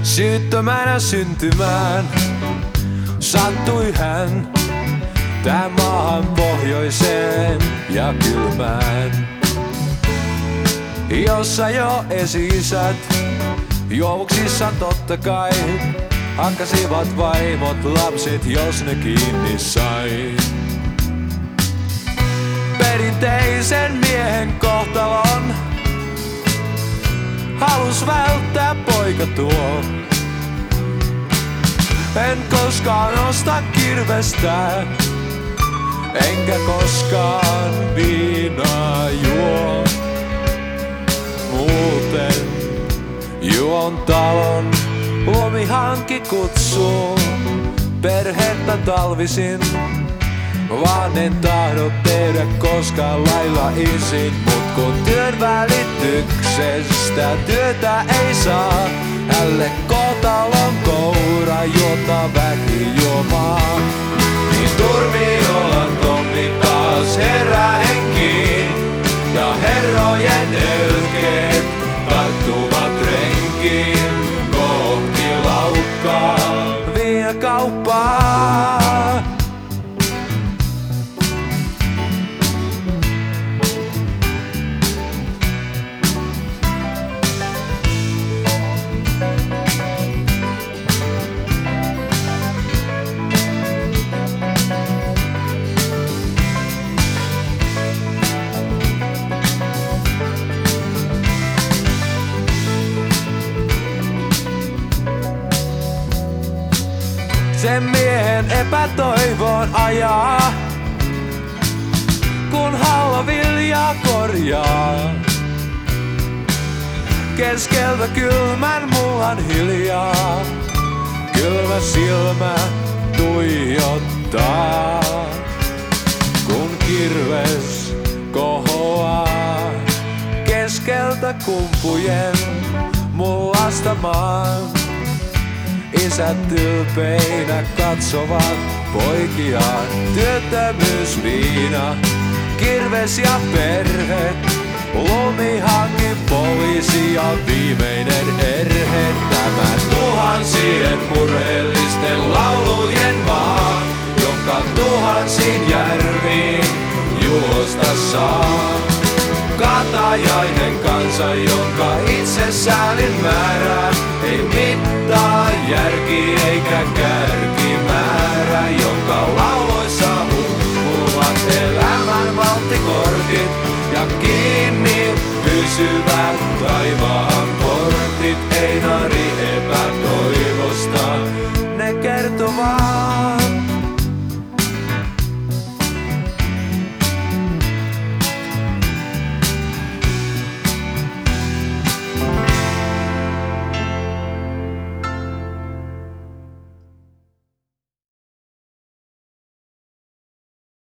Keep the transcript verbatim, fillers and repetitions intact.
Syyttömänä syntymään sattui hän tän maahan pohjoiseen ja kylmään, jossa jo esi-isät juovuksissa totta kai hakkasivat vaimot lapset, jos ne kiinni sai. Perinteisen miehen kohtalon halus välttää poika tuo. En koskaan osta kirvestä, enkä koskaan viinaa juo. Muuten juon talon, lumihankki kutsuu perhettä talvisin. Vaan en tahdo tehdä koskaan lailla isin. Mut kun työn välityksestä työtä ei saa, hälle kotalon koura juota väki juomaa. Niin turmiolan Tommi taas herää henkiin, ja herrojen ölkeet tarttuvat renkiin kohti laukkaa viinakauppaa. Sen miehen epätoivon ajaa, kun halvaviljaa korjaa. Keskeltä kylmän mullan hiljaa, kylmä silmä tuijottaa. Kun kirves kohoaa keskeltä kumpujen mullasta maan. Isät ylpeinä katsovat poikiaan, työttömyysviina, kirves ja perhe, lumihanki, poliisi ja viimeinen erhe. Tämä tuhansien murheellisten laulujen maa, jonka tuhansiin järviin juosta saa. Katajainen kansa, jonka itse säälin määrää, ei mittaa järki eikä kärkimäärä, jonka lauloissa hukkuvat elämän valttikortit ja kiinni pysyvät taivaan portit. Einari